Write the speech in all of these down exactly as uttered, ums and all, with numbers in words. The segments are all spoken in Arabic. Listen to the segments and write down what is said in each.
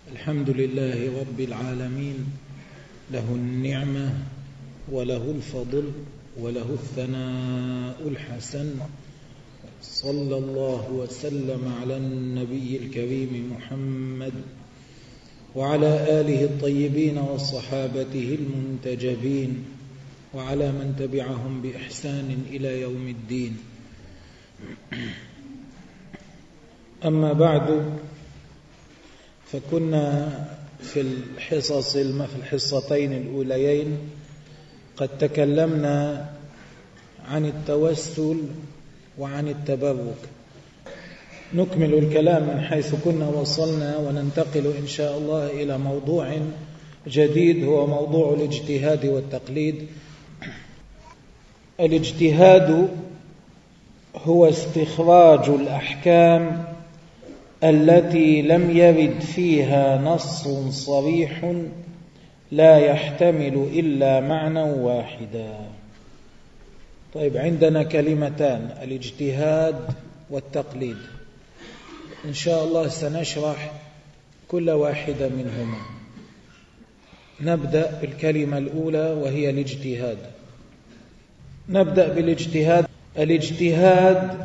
الحمد لله رب العالمين، له النعمة وله الفضل وله الثناء الحسن. صلى الله وسلم على النبي الكريم محمد وعلى آله الطيبين وصحابته المنتجبين وعلى من تبعهم بإحسان إلى يوم الدين. أما بعد، فكنا في الحصص في الحصتين الأوليين قد تكلمنا عن التوسل وعن التبرك. نكمل الكلام من حيث كنا وصلنا، وننتقل إن شاء الله إلى موضوع جديد، هو موضوع الاجتهاد والتقليد. الاجتهاد هو استخراج الأحكام التي لم يرد فيها نص صريح لا يحتمل إلا معنى واحدا. طيب، عندنا كلمتان: الاجتهاد والتقليد. إن شاء الله سنشرح كل واحدة منهما. نبدأ بالكلمة الأولى وهي الاجتهاد. نبدأ بالاجتهاد. الاجتهاد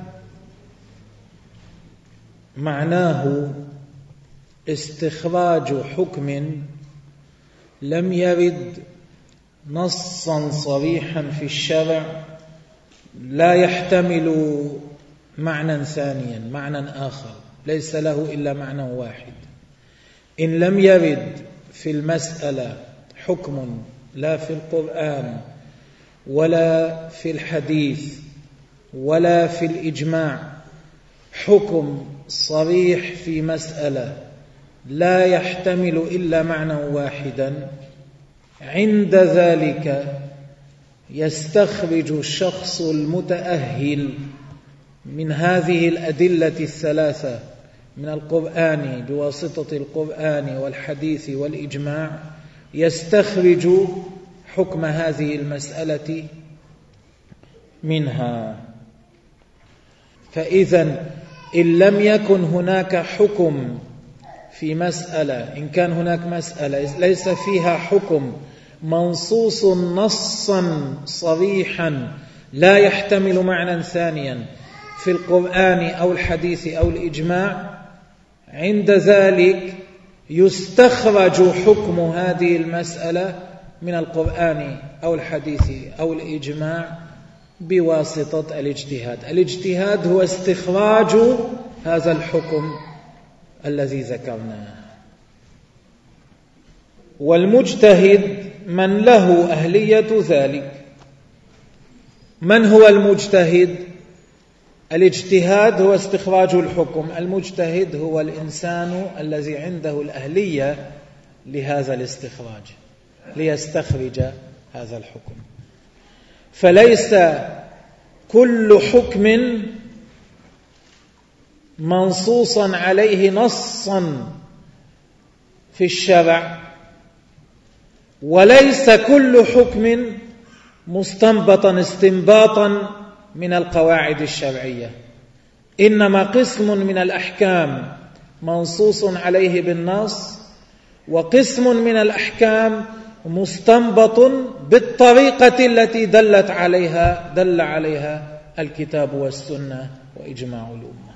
معناه استخراج حكم لم يرد نصا صريحا في الشرع لا يحتمل معنى ثانيا، معنى آخر، ليس له إلا معنى واحد. إن لم يرد في المسألة حكم لا في القرآن ولا في الحديث ولا في الإجماع، حكم صريح في مسألة لا يحتمل إلا معنى واحدا، عند ذلك يستخرج الشخص المتأهل من هذه الأدلة الثلاثة من القرآن بواسطة القرآن والحديث والإجماع، يستخرج حكم هذه المسألة منها. فإذا إن لم يكن هناك حكم في مسألة، إن كان هناك مسألة ليس فيها حكم منصوص نصا صريحا لا يحتمل معنى ثانيا في القرآن أو الحديث أو الإجماع، عند ذلك يستخرج حكم هذه المسألة من القرآن أو الحديث أو الإجماع بواسطة الاجتهاد. الاجتهاد هو استخراج هذا الحكم الذي ذكرناه. والمجتهد من له أهلية ذلك. من هو المجتهد؟ الاجتهاد هو استخراج الحكم، المجتهد هو الإنسان الذي عنده الأهلية لهذا الاستخراج، ليستخرج هذا الحكم. فليس كل حكم منصوصا عليه نصا في الشرع، وليس كل حكم مستنبطا استنباطا من القواعد الشرعية، إنما قسم من الأحكام منصوص عليه بالنص، وقسم من الأحكام مستنبط بالطريقة التي دلت عليها دل عليها الكتاب والسنة وإجماع الأمة.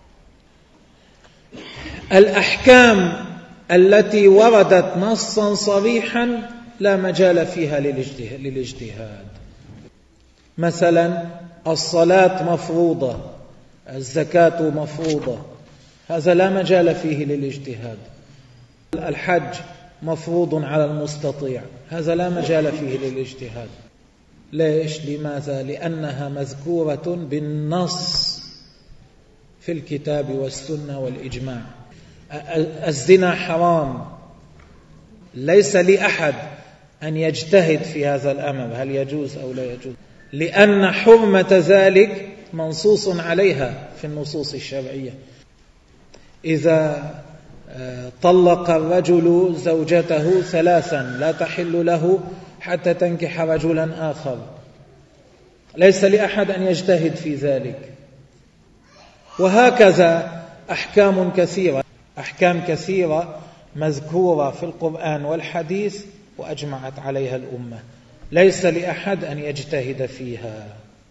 الأحكام التي وردت نصا صريحا لا مجال فيها للاجتهاد. مثلا الصلاة مفروضة، الزكاة مفروضة، هذا لا مجال فيه للاجتهاد. الحج مفروض على المستطيع، هذا لا مجال فيه للاجتهاد. ليش؟ لماذا؟ لأنها مذكورة بالنص في الكتاب والسنة والإجماع. الزنا حرام، ليس لأحد أن يجتهد في هذا الأمر هل يجوز أو لا يجوز، لأن حرمة ذلك منصوص عليها في النصوص الشرعية. إذا طلق الرجل زوجته ثلاثا لا تحل له حتى تنكح رجلا آخر، ليس لأحد أن يجتهد في ذلك. وهكذا أحكام كثيرة أحكام كثيرة مذكورة في القرآن والحديث وأجمعت عليها الأمة، ليس لأحد أن يجتهد فيها.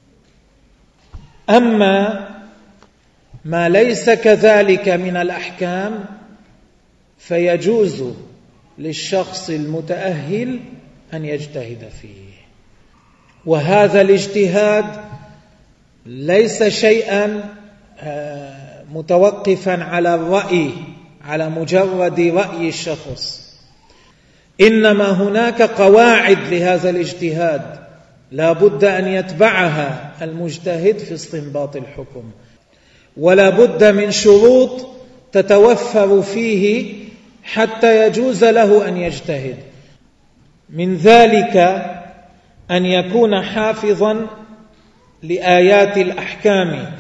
أما ما ليس كذلك من الأحكام فيجوز للشخص المتأهل أن يجتهد فيه، وهذا الاجتهاد ليس شيئا متوقفا على الرأي، على مجرد رأي الشخص، إنما هناك قواعد لهذا الاجتهاد لا بد أن يتبعها المجتهد في استنباط الحكم، ولا بد من شروط تتوفر فيه حتى يجوز له أن يجتهد. من ذلك أن يكون حافظا لآيات الأحكام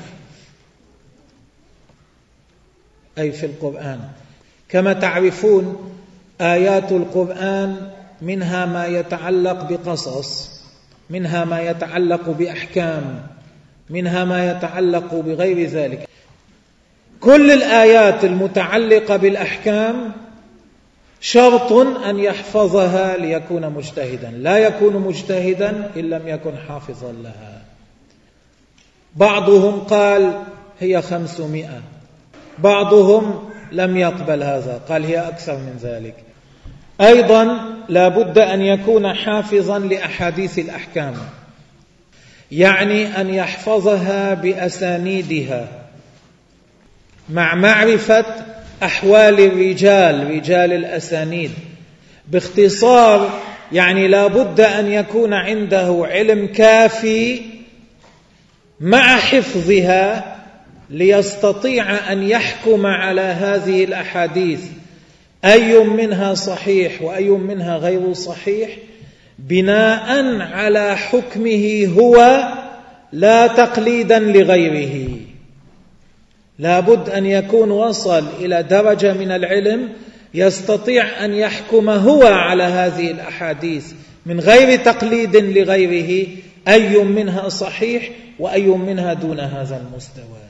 أي في القرآن. كما تعرفون آيات القرآن منها ما يتعلق بقصص، منها ما يتعلق بأحكام، منها ما يتعلق بغير ذلك. كل الآيات المتعلقة بالأحكام شرط أن يحفظها ليكون مجتهدا، لا يكون مجتهدا إن لم يكن حافظا لها. بعضهم قال هي خمسمائة، بعضهم لم يقبل هذا، قال هي أكثر من ذلك. أيضا لا بد أن يكون حافظا لأحاديث الأحكام، يعني أن يحفظها بأسانيدها مع معرفة أحوال الرجال، رجال الأسانيد. باختصار يعني لا بد أن يكون عنده علم كافي مع حفظها ليستطيع أن يحكم على هذه الأحاديث أي منها صحيح وأي منها غير صحيح بناء على حكمه هو لا تقليدا لغيره. لابد أن يكون وصل إلى درجة من العلم يستطيع أن يحكم هو على هذه الأحاديث من غير تقليد لغيره أي منها صحيح وأي منها دون هذا المستوى.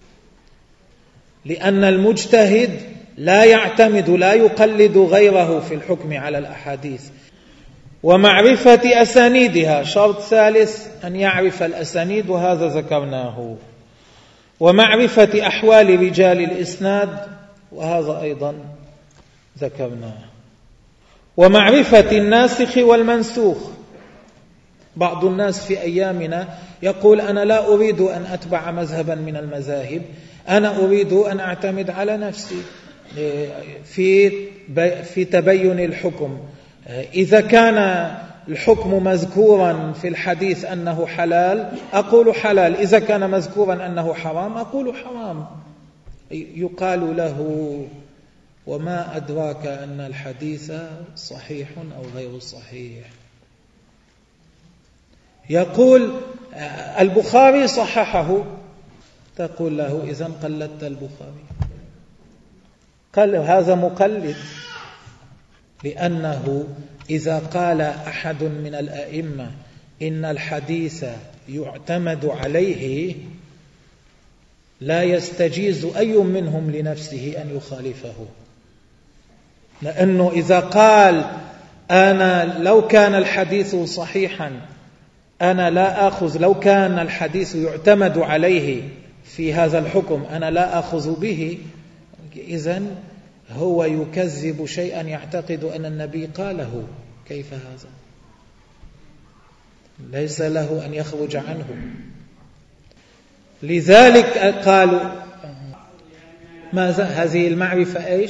لأن المجتهد لا يعتمد لا يقلد غيره في الحكم على الأحاديث. ومعرفة أسانيدها شرط ثالث، أن يعرف الأسانيد وهذا ذكرناه. ومعرفة أحوال رجال الإسناد وهذا أيضا ذكرناه. ومعرفة الناسخ والمنسوخ. بعض الناس في أيامنا يقول أنا لا أريد أن أتبع مذهبا من المذاهب، أنا أريد أن أعتمد على نفسي في في تبين الحكم. إذا كان الحكم مذكورا في الحديث أنه حلال أقول حلال، إذا كان مذكورا أنه حرام أقول حرام. يقال له وما أدراك أن الحديث صحيح أو غير صحيح. يقول البخاري صححه، تقول له إذن قلدت البخاري. قال هذا مقلد، لأنه إذا قال أحد من الأئمة إن الحديث يعتمد عليه لا يستجيز أي منهم لنفسه أن يخالفه. لأنه إذا قال أنا لو كان الحديث صحيحا أنا لا أخذ، لو كان الحديث يعتمد عليه في هذا الحكم أنا لا أخذ به، إذن هو يكذب شيئا يعتقد أن النبي قاله. كيف هذا؟ ليس له أن يخرج عنه. لذلك قالوا ماذا هذه المعرفة إيش؟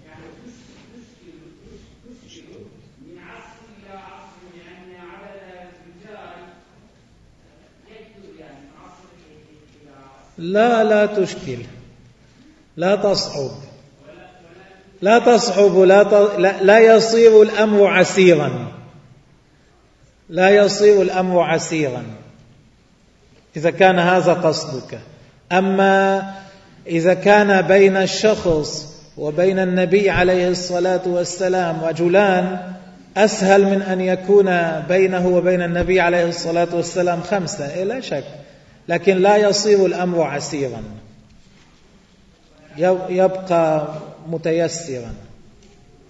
لا لا تشكل، لا تصعب، لا تصعب، لا, ت... لا لا يصير الأمر عسيرا، لا يصير الأمر عسيرا إذا كان هذا قصدك. أما إذا كان بين الشخص وبين النبي عليه الصلاة والسلام رجلان أسهل من أن يكون بينه وبين النبي عليه الصلاة والسلام خمسة، لا شك، لكن لا يصير الأمر عسيرا، يبقى متيسرا.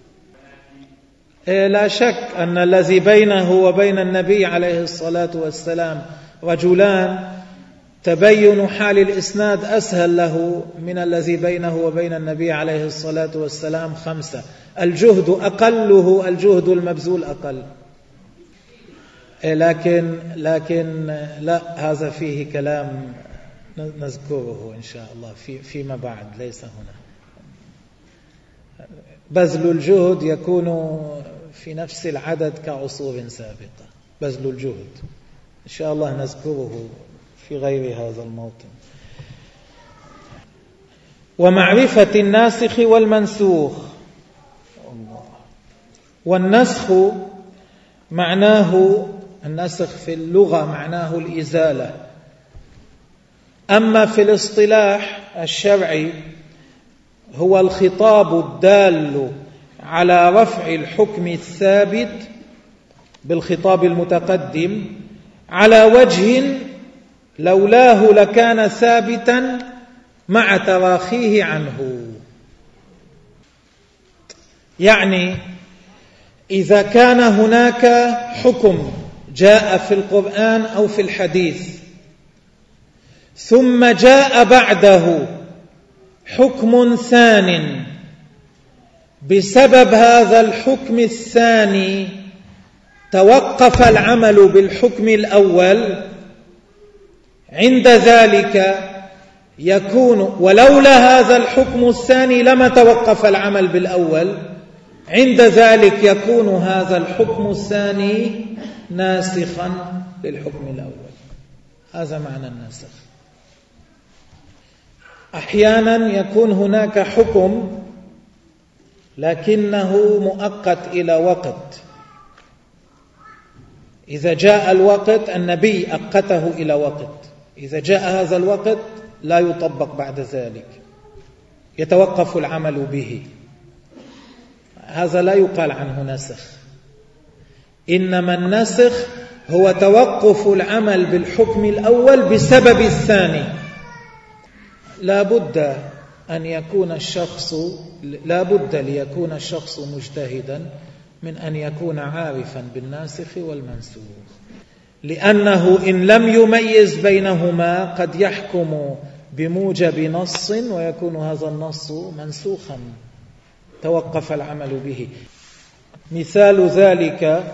لا شك أن الذي بينه وبين النبي عليه الصلاة والسلام رجلان تبين حال الإسناد أسهل له من الذي بينه وبين النبي عليه الصلاة والسلام خمسة. الجهد أقله الجهد المبذول أقل، لكن لكن لا، هذا فيه كلام نذكره إن شاء الله في فيما بعد، ليس هنا. بذل الجهد يكون في نفس العدد كعصور سابقة، بذل الجهد إن شاء الله نذكره في غير هذا الموطن. ومعرفة الناسخ والمنسوخ. والنسخ معناه، النسخ في اللغة معناه الإزالة، أما في الاصطلاح الشرعي هو الخطاب الدال على رفع الحكم الثابت بالخطاب المتقدم على وجه لولاه لكان ثابتا مع تراخيه عنه. يعني إذا كان هناك حكم جاء في القرآن أو في الحديث ثم جاء بعده حكم ثان، بسبب هذا الحكم الثاني توقف العمل بالحكم الأول، عند ذلك يكون، ولولا هذا الحكم الثاني لما توقف العمل بالأول، عند ذلك يكون هذا الحكم الثاني ناسخا للحكم الأول. هذا معنى الناسخ. أحيانا يكون هناك حكم لكنه مؤقت إلى وقت، إذا جاء الوقت النبي أقته إلى وقت، إذا جاء هذا الوقت لا يطبق بعد ذلك، يتوقف العمل به. هذا لا يقال عنه نسخ، إنما النسخ هو توقف العمل بالحكم الأول بسبب الثاني. لا بد أن يكون الشخص لا بد ليكون الشخص مجتهدا من أن يكون عارفا بالناسخ والمنسوخ، لأنه إن لم يميز بينهما قد يحكم بموجب نص ويكون هذا النص منسوخا، توقف العمل به. مثال ذلك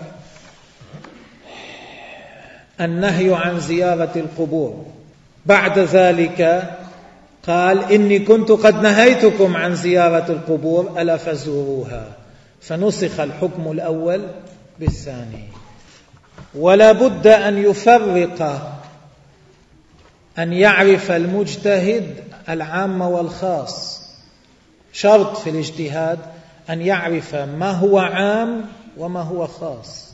النهي عن زيارة القبور، بعد ذلك قال إني كنت قد نهيتكم عن زيارة القبور ألا فزوروها، فنسخ الحكم الأول بالثاني. ولا بد أن يفرق، أن يعرف المجتهد العام والخاص. شرط في الاجتهاد أن يعرف ما هو عام وما هو خاص.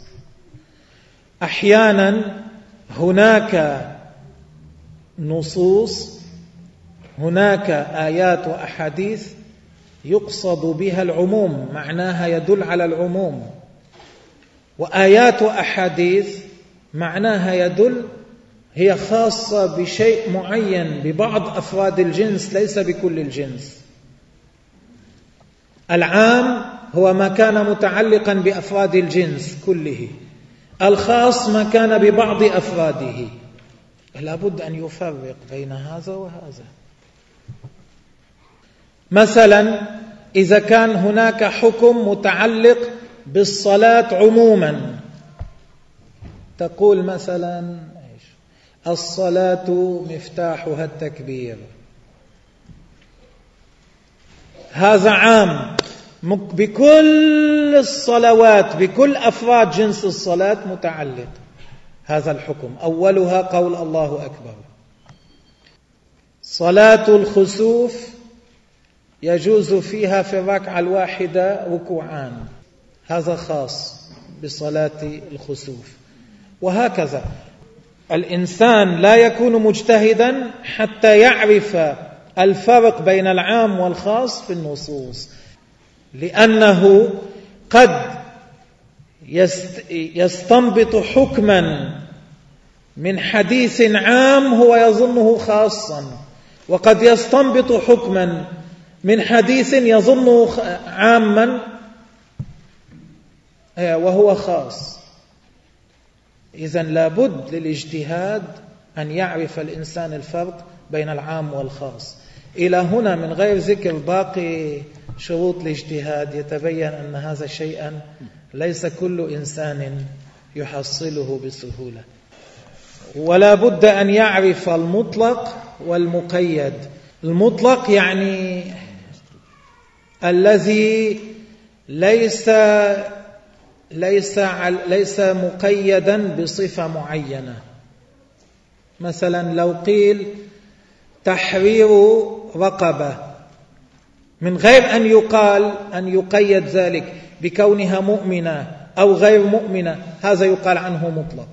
أحيانا هناك نصوص، هناك آيات وأحاديث يقصد بها العموم، معناها يدل على العموم، وآيات وأحاديث معناها يدل، هي خاصة بشيء معين، ببعض أفراد الجنس ليس بكل الجنس. العام هو ما كان متعلقا بأفراد الجنس كله، الخاص ما كان ببعض أفراده. لا بد أن يفرق بين هذا وهذا. مثلا إذا كان هناك حكم متعلق بالصلاة عموما، تقول مثلا الصلاة مفتاحها التكبير، هذا عام بكل الصلوات، بكل أفراد جنس الصلاة متعلق هذا الحكم. أولها قول الله أكبر. صلاة الخسوف يجوز فيها في الركعة الواحدة ركوعان، هذا خاص بصلاة الخسوف. وهكذا الإنسان لا يكون مجتهدا حتى يعرف الفرق بين العام والخاص في النصوص، لأنه قد يستنبط حكما من حديث عام هو يظنه خاصا، وقد يستنبط حكما من حديث يظنه عاما وهو خاص. إذن لابد للاجتهاد أن يعرف الإنسان الفرق بين العام والخاص. إلى هنا من غير ذكر باقي شروط الاجتهاد يتبين أن هذا شيئا ليس كل إنسان يحصله بسهولة. ولا بد أن يعرف المطلق والمقيد. المطلق يعني الذي ليس ليس ليس مقيدا بصفة معينة. مثلا لو قيل تحرير رقبة من غير أن يقال أن يقيد ذلك بكونها مؤمنة أو غير مؤمنة، هذا يقال عنه مطلق.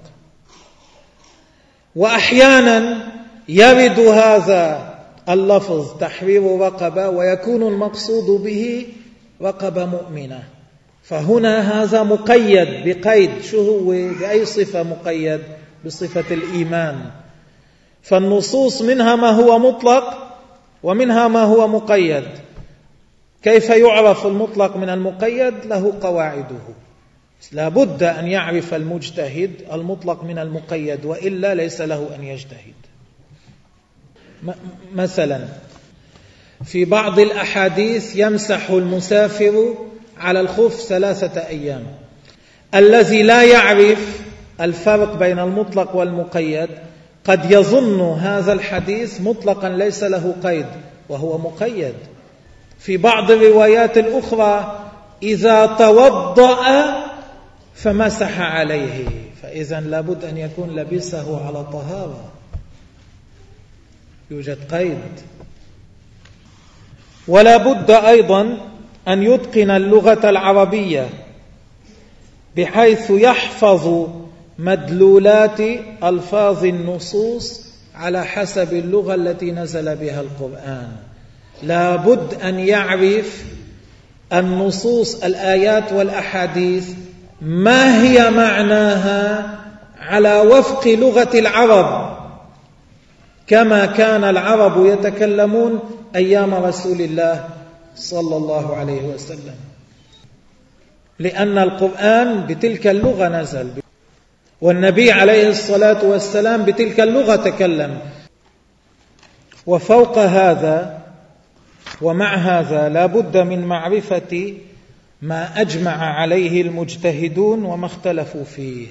وأحيانا يرد هذا اللفظ تحرير رقبة ويكون المقصود به رقبة مؤمنة، فهنا هذا مقيد بقيد. شو هو؟ بأي صفة مقيد؟ بصفة الإيمان. فالنصوص منها ما هو مطلق ومنها ما هو مقيد. كيف يعرف المطلق من المقيد؟ له قواعده. لا بد أن يعرف المجتهد المطلق من المقيد، وإلا ليس له أن يجتهد. مثلا في بعض الأحاديث يمسح المسافر على الخف ثلاثة أيام. الذي لا يعرف الفرق بين المطلق والمقيد قد يظن هذا الحديث مطلقا ليس له قيد وهو مقيد. في بعض الروايات الأخرى إذا توضأ فمسح عليه، فإذا لابد أن يكون لبسه على طهارة، يوجد قيد. ولا بد أيضا أن يتقن اللغة العربية بحيث يحفظ مدلولات ألفاظ النصوص على حسب اللغة التي نزل بها القرآن. لا بد أن يعرف النصوص الآيات والأحاديث ما هي معناها على وفق لغة العرب كما كان العرب يتكلمون أيام رسول الله صلى الله عليه وسلم، لأن القرآن بتلك اللغة نزل، والنبي عليه الصلاة والسلام بتلك اللغة تكلم. وفوق هذا ومع هذا لا بد من معرفة ما أجمع عليه المجتهدون وما اختلفوا فيه،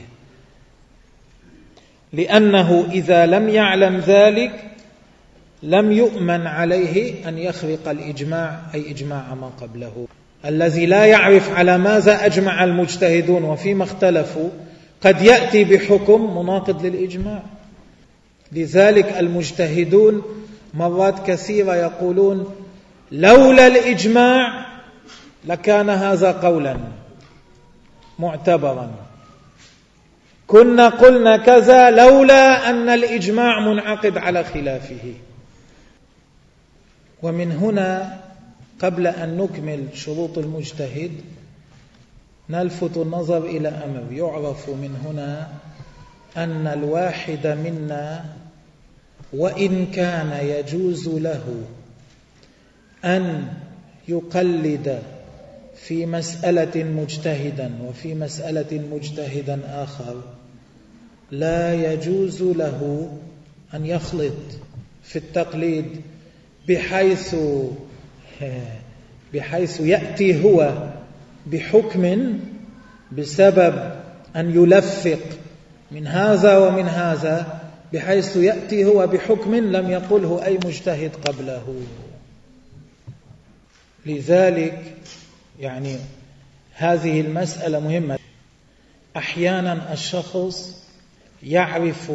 لأنه إذا لم يعلم ذلك لم يؤمن عليه أن يخرق الإجماع، أي إجماع ما قبله. الذي لا يعرف على ماذا أجمع المجتهدون وفيما اختلفوا قد يأتي بحكم مناقض للإجماع. لذلك المجتهدون مرات كثيرة يقولون لولا الإجماع لكان هذا قولا معتبرا، كنا قلنا كذا لولا أن الإجماع منعقد على خلافه. ومن هنا قبل أن نكمل شروط المجتهد نلفت النظر إلى أمر يعرف من هنا أن الواحد منا وإن كان يجوز له أن يقلد في مسألة مجتهدا وفي مسألة مجتهدا آخر، لا يجوز له أن يخلط في التقليد بحيث بحيث يأتي هو بحكم بسبب أن يلفق من هذا ومن هذا، بحيث يأتي هو بحكم لم يقله أي مجتهد قبله. لذلك يعني هذه المسألة مهمة. أحيانا الشخص يعرف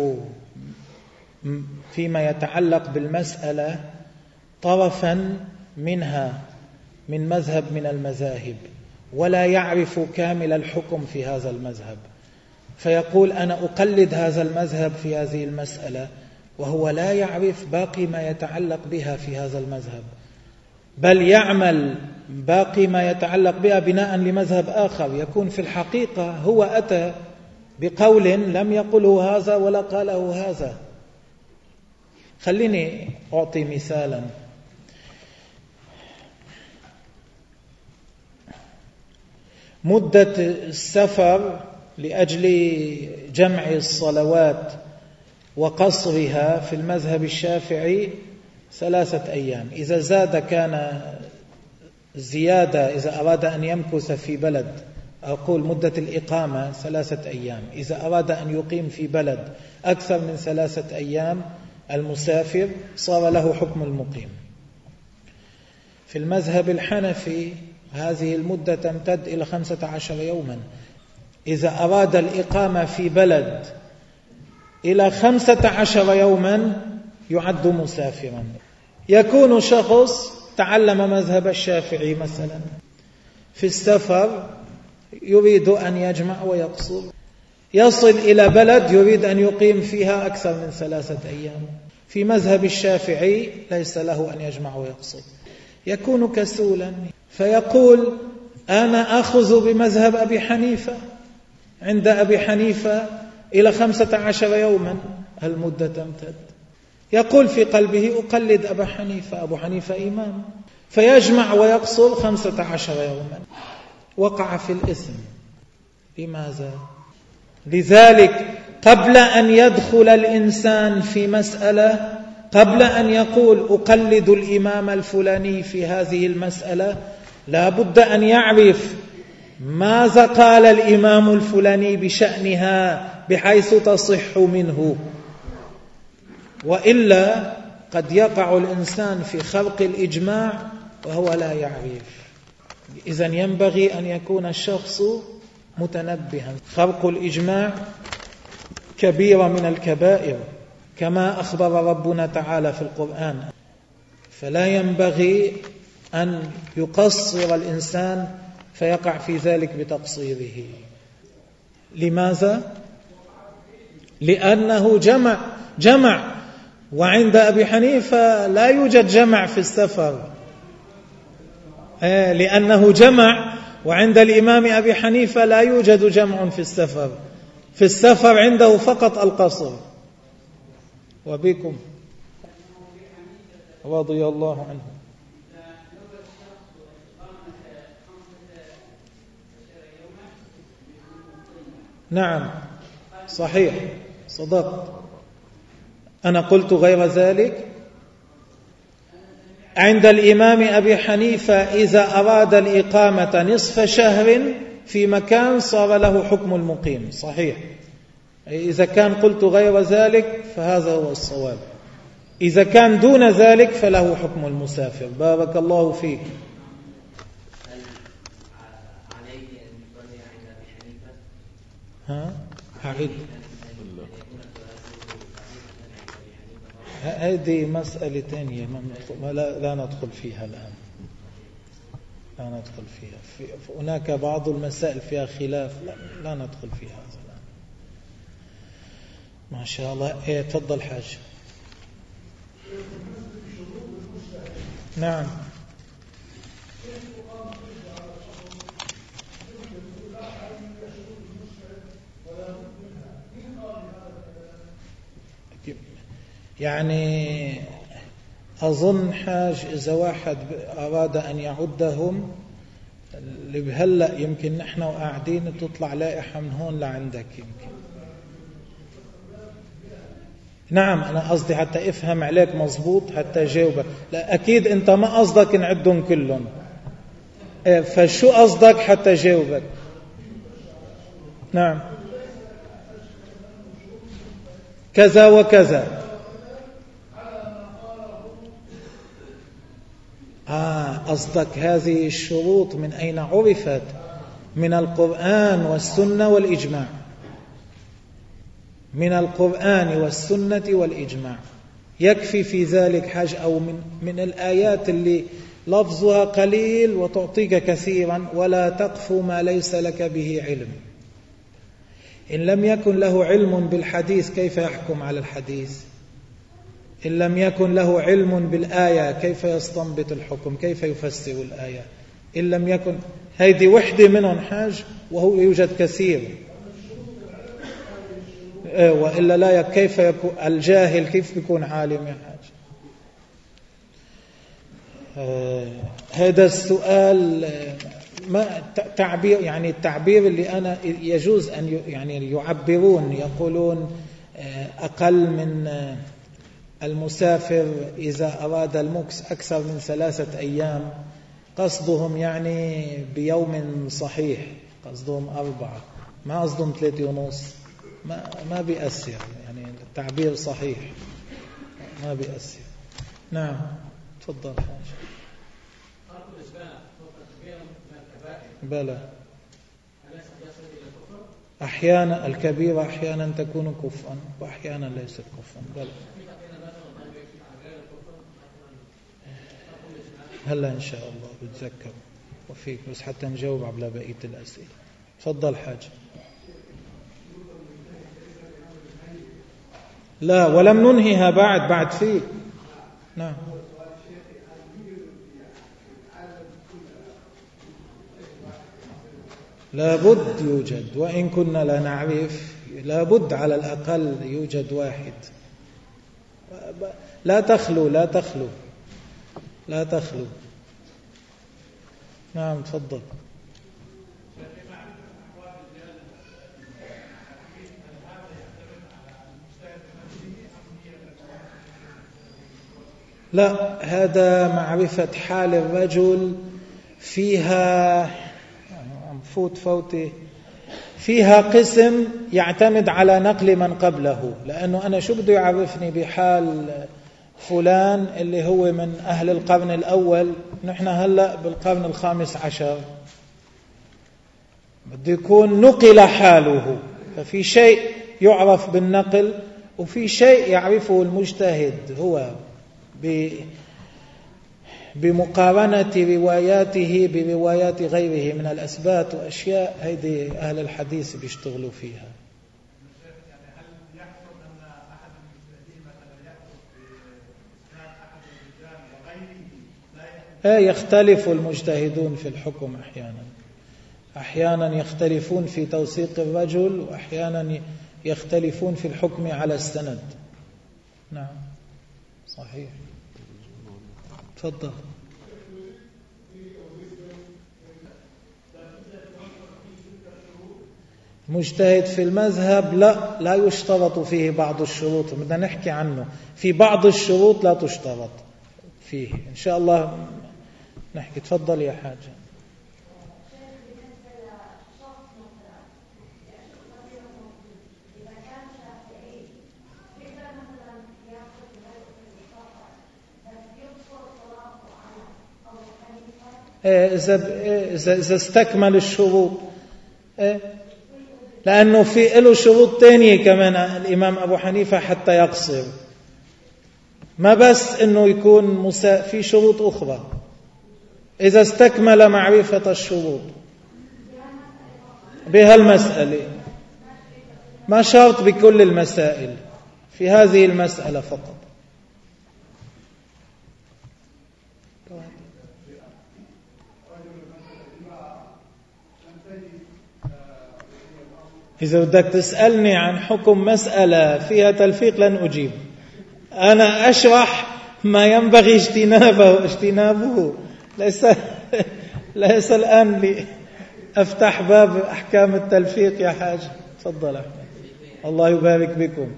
فيما يتعلق بالمسألة طرفا منها من مذهب من المذاهب ولا يعرف كامل الحكم في هذا المذهب، فيقول أنا أقلد هذا المذهب في هذه المسألة وهو لا يعرف باقي ما يتعلق بها في هذا المذهب، بل يعمل باقي ما يتعلق بها بناء لمذهب آخر، يكون في الحقيقة هو أتى بقول لم يقله هذا ولا قاله هذا. خليني أعطي مثالا. مدة السفر لأجل جمع الصلوات وقصرها في المذهب الشافعي ثلاثة أيام. إذا زاد كان زيادة، إذا أراد أن يمكث في بلد، أقول مدة الإقامة ثلاثة أيام. إذا أراد أن يقيم في بلد أكثر من ثلاثة أيام المسافر صار له حكم المقيم. في المذهب الحنفي هذه المدة تمتد إلى خمسة عشر يوما. إذا أراد الإقامة في بلد إلى خمسة عشر يوما يعد مسافرا. يكون شخص تعلم مذهب الشافعي مثلا في السفر يريد أن يجمع ويقصر، يصل إلى بلد يريد أن يقيم فيها أكثر من ثلاثة أيام. في مذهب الشافعي ليس له أن يجمع ويقصر، يكون كسولا فيقول أنا أخذ بمذهب أبي حنيفة. عند أبي حنيفة إلى خمسة عشر يوما المدة تمتد. يقول في قلبه أقلد أبا حنيفة، أبو حنيفة إمام، فيجمع ويقصر خمسة عشر يوما. وقع في الإثم. لماذا؟ لذلك قبل أن يدخل الإنسان في مسألة، قبل أن يقول أقلد الإمام الفلاني في هذه المسألة، لا بد أن يعرف ماذا قال الإمام الفلاني بشأنها بحيث تصح منه. وإلا قد يقع الإنسان في خرق الإجماع وهو لا يعرف. إذن ينبغي أن يكون الشخص متنبها. خرق الإجماع كبيرة من الكبائر كما أخبر ربنا تعالى في القرآن. فلا ينبغي أن يقصر الإنسان فيقع في ذلك بتقصيره. لماذا؟ لأنه جمع جمع وعند أبي حنيفة لا يوجد جمع في السفر، لأنه جمع وعند الإمام أبي حنيفة لا يوجد جمع في السفر. في السفر عنده فقط القصر. وبكم رضي الله عنه. نعم صحيح، صدقت. أنا قلت غير ذلك. عند الإمام أبي حنيفة إذا أراد الإقامة نصف شهر في مكان صار له حكم المقيم. صحيح. إذا كان قلت غير ذلك فهذا هو الصواب. إذا كان دون ذلك فله حكم المسافر. بارك الله فيك. ها أعيد. هذه مسألة ثانية لا, لا ندخل فيها الآن، لا ندخل فيها. في هناك بعض المسائل فيها خلاف، لا, لا ندخل فيها الآن. ما شاء الله. ايه تفضل حاج. نعم. يعني أظن حاج إذا واحد أراد أن يعدهم اللي بهلأ يمكن نحن وقاعدين تطلع لائحة من هون لعندك يمكن. نعم أنا قصدي حتى أفهم عليك مظبوط حتى جاوبك. لا أكيد أنت ما قصدك نعدهم كلهم، فشو قصدك حتى جاوبك؟ نعم كذا وكذا. آه قصدك هذه الشروط من أين عرفت؟ من القرآن والسنة والإجماع. من القرآن والسنة والإجماع. يكفي في ذلك حاج أو من, من الآيات اللي لفظها قليل وتعطيك كثيرا. ولا تقف ما ليس لك به علم. إن لم يكن له علم بالحديث كيف يحكم على الحديث؟ إن لم يكن له علم بالآية كيف يستنبط الحكم؟ كيف يفسر الآية؟ إن لم يكن هذه وحدة منهم حاج، وهو يوجد كثير. وإلا لا كيف يكون الجاهل كيف يكون عالم يا حاج؟ آه هذا السؤال ما تعبير يعني التعبير اللي أنا يجوز أن يعني يعبرون يقولون أقل من المسافر إذا أراد المكس أكثر من ثلاثة أيام، قصدهم يعني بيوم صحيح، قصدهم أربعة، ما قصدهم ثلاثة ونص، ما ما بيأثر، يعني التعبير صحيح ما بيأثر. نعم تفضل حاج. بلى أحيانا الكبيرة أحيانا تكون كفرا وأحيانا ليست كفرا. بلى هلا إن شاء الله بتذكر وفيك، بس حتى نجاوب على بقية الأسئلة. تفضل حاج. لا ولم ننهيها بعد بعد فيه. نعم لابد يوجد، وإن كنا لا نعرف لابد على الأقل يوجد واحد. لا تخلو لا تخلو لا تخلو. نعم تفضل. لا هذا معرفة حال الرجل فيها فوت فوتي فيها قسم يعتمد على نقل من قبله، لأنه أنا شو بده يعرفني بحال فلان اللي هو من أهل القرن الأول، نحن هلأ بالقرن الخامس عشر، بده يكون نقل حاله. ففي شيء يعرف بالنقل وفي شيء يعرفه المجتهد هو بمقارنة رواياته بروايات غيره من الأثبات وأشياء هيدي أهل الحديث بيشتغلوا فيها. يختلف المجتهدون في الحكم أحيانا أحيانا يختلفون في توثيق الرجل، وأحيانا يختلفون في الحكم على السند. نعم صحيح. تفضل. مجتهد في المذهب لا لا يشترط فيه بعض الشروط، بدنا نحكي عنه. في بعض الشروط لا تشترط فيه إن شاء الله نحكي. تفضل يا حاجة. إذا استكمل الشروط، لأنه في له شروط تانية كمان الإمام أبو حنيفة حتى يقصر، ما بس إنه يكون في شروط أخرى. إذا استكمل معرفة الشروط بهالمسألة، ما شرط بكل المسائل، في هذه المسألة فقط. إذا بدك تسألني عن حكم مسألة فيها تلفيق لن أجيب. أنا أشرح ما ينبغي اجتنابه اجتنابه ليس ليس الآن لي أفتح باب أحكام التلفيق يا حاج. تفضل أحمد، الله يبارك بكم.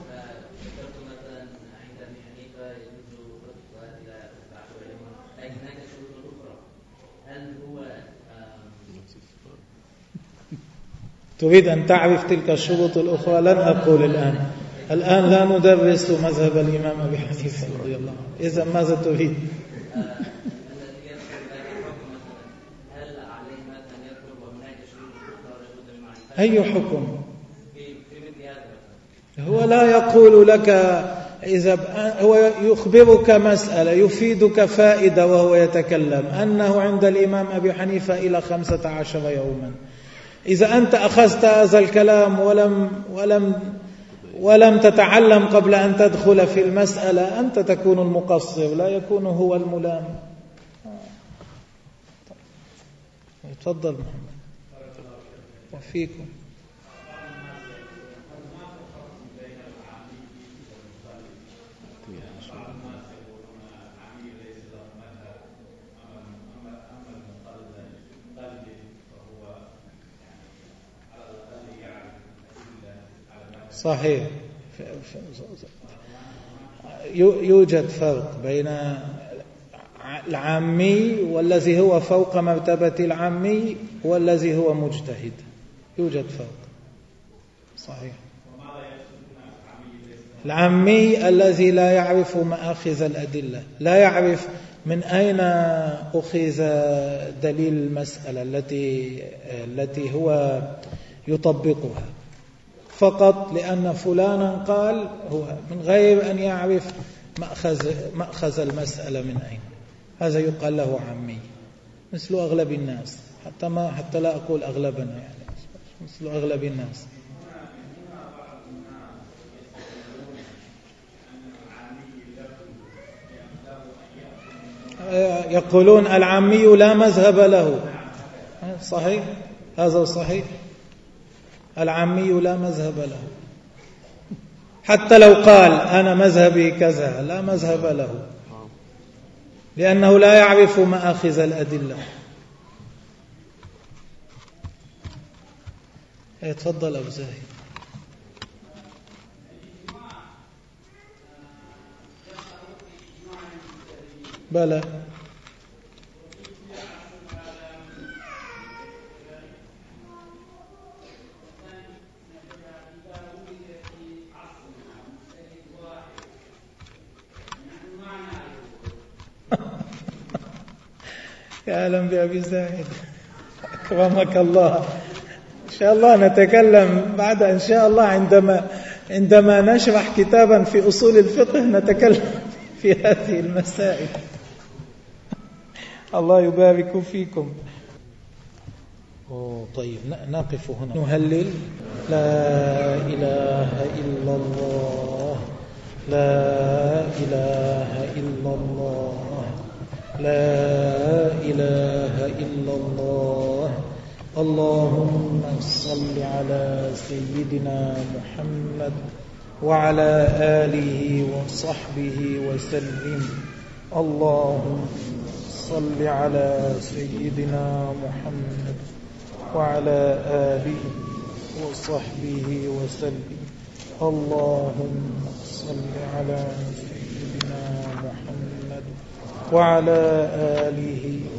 تريد أن تعرف تلك الشروط الأخرى؟ لن أقول الآن الآن لا ندرس مذهب الإمام أبي حنيفة رضي الله عنه. إذا ماذا تريد؟ أي حكم؟ هو لا يقول لك، إذا هو يخبرك مسألة يفيدك فائدة وهو يتكلم أنه عند الإمام أبي حنيفة إلى خمسة عشر يوما. إذا أنت أخذت هذا الكلام ولم ولم ولم تتعلم قبل أن تدخل في المسألة، أنت تكون المقصر لا يكون هو الملام. تفضل محمد. وفيكم. صحيح. يوجد فرق بين العامي والذي هو فوق مرتبة العامي والذي هو مجتهد، يوجد فرق. صحيح. العامي الذي لا يعرف مآخذ الأدلة، لا يعرف من أين أخذ دليل المسألة التي التي هو يطبقها، فقط لأن فلانا قال، هو من غير أن يعرف مأخذ مأخذ المسألة من أين، هذا يقال له عامي، مثل أغلب الناس، حتى ما حتى لا أقول أغلبنا، يعني مثل أغلب الناس. يقولون العامي لا مذهب له. صحيح، هذا صحيح، العامي لا مذهب له، حتى لو قال أنا مذهبي كذا لا مذهب له، لأنه لا يعرف مآخذ الأدلة. تفضل أبو زاهد. بلى. يعلم بأبي زاهد، أكرمك الله. إن شاء الله نتكلم بعد، إن شاء الله عندما عندما نشرح كتابا في أصول الفقه نتكلم في هذه المسائل. الله يبارك فيكم. أوه طيب، نقف هنا نهلل. لا إله إلا الله، لا إله إلا الله، لا إله إلا الله. اللهم صل على سيدنا محمد وعلى آله وصحبه وسلم. اللهم صل على سيدنا محمد وعلى آله وصحبه وسلم. اللهم صل على سيدنا محمد وعلى آله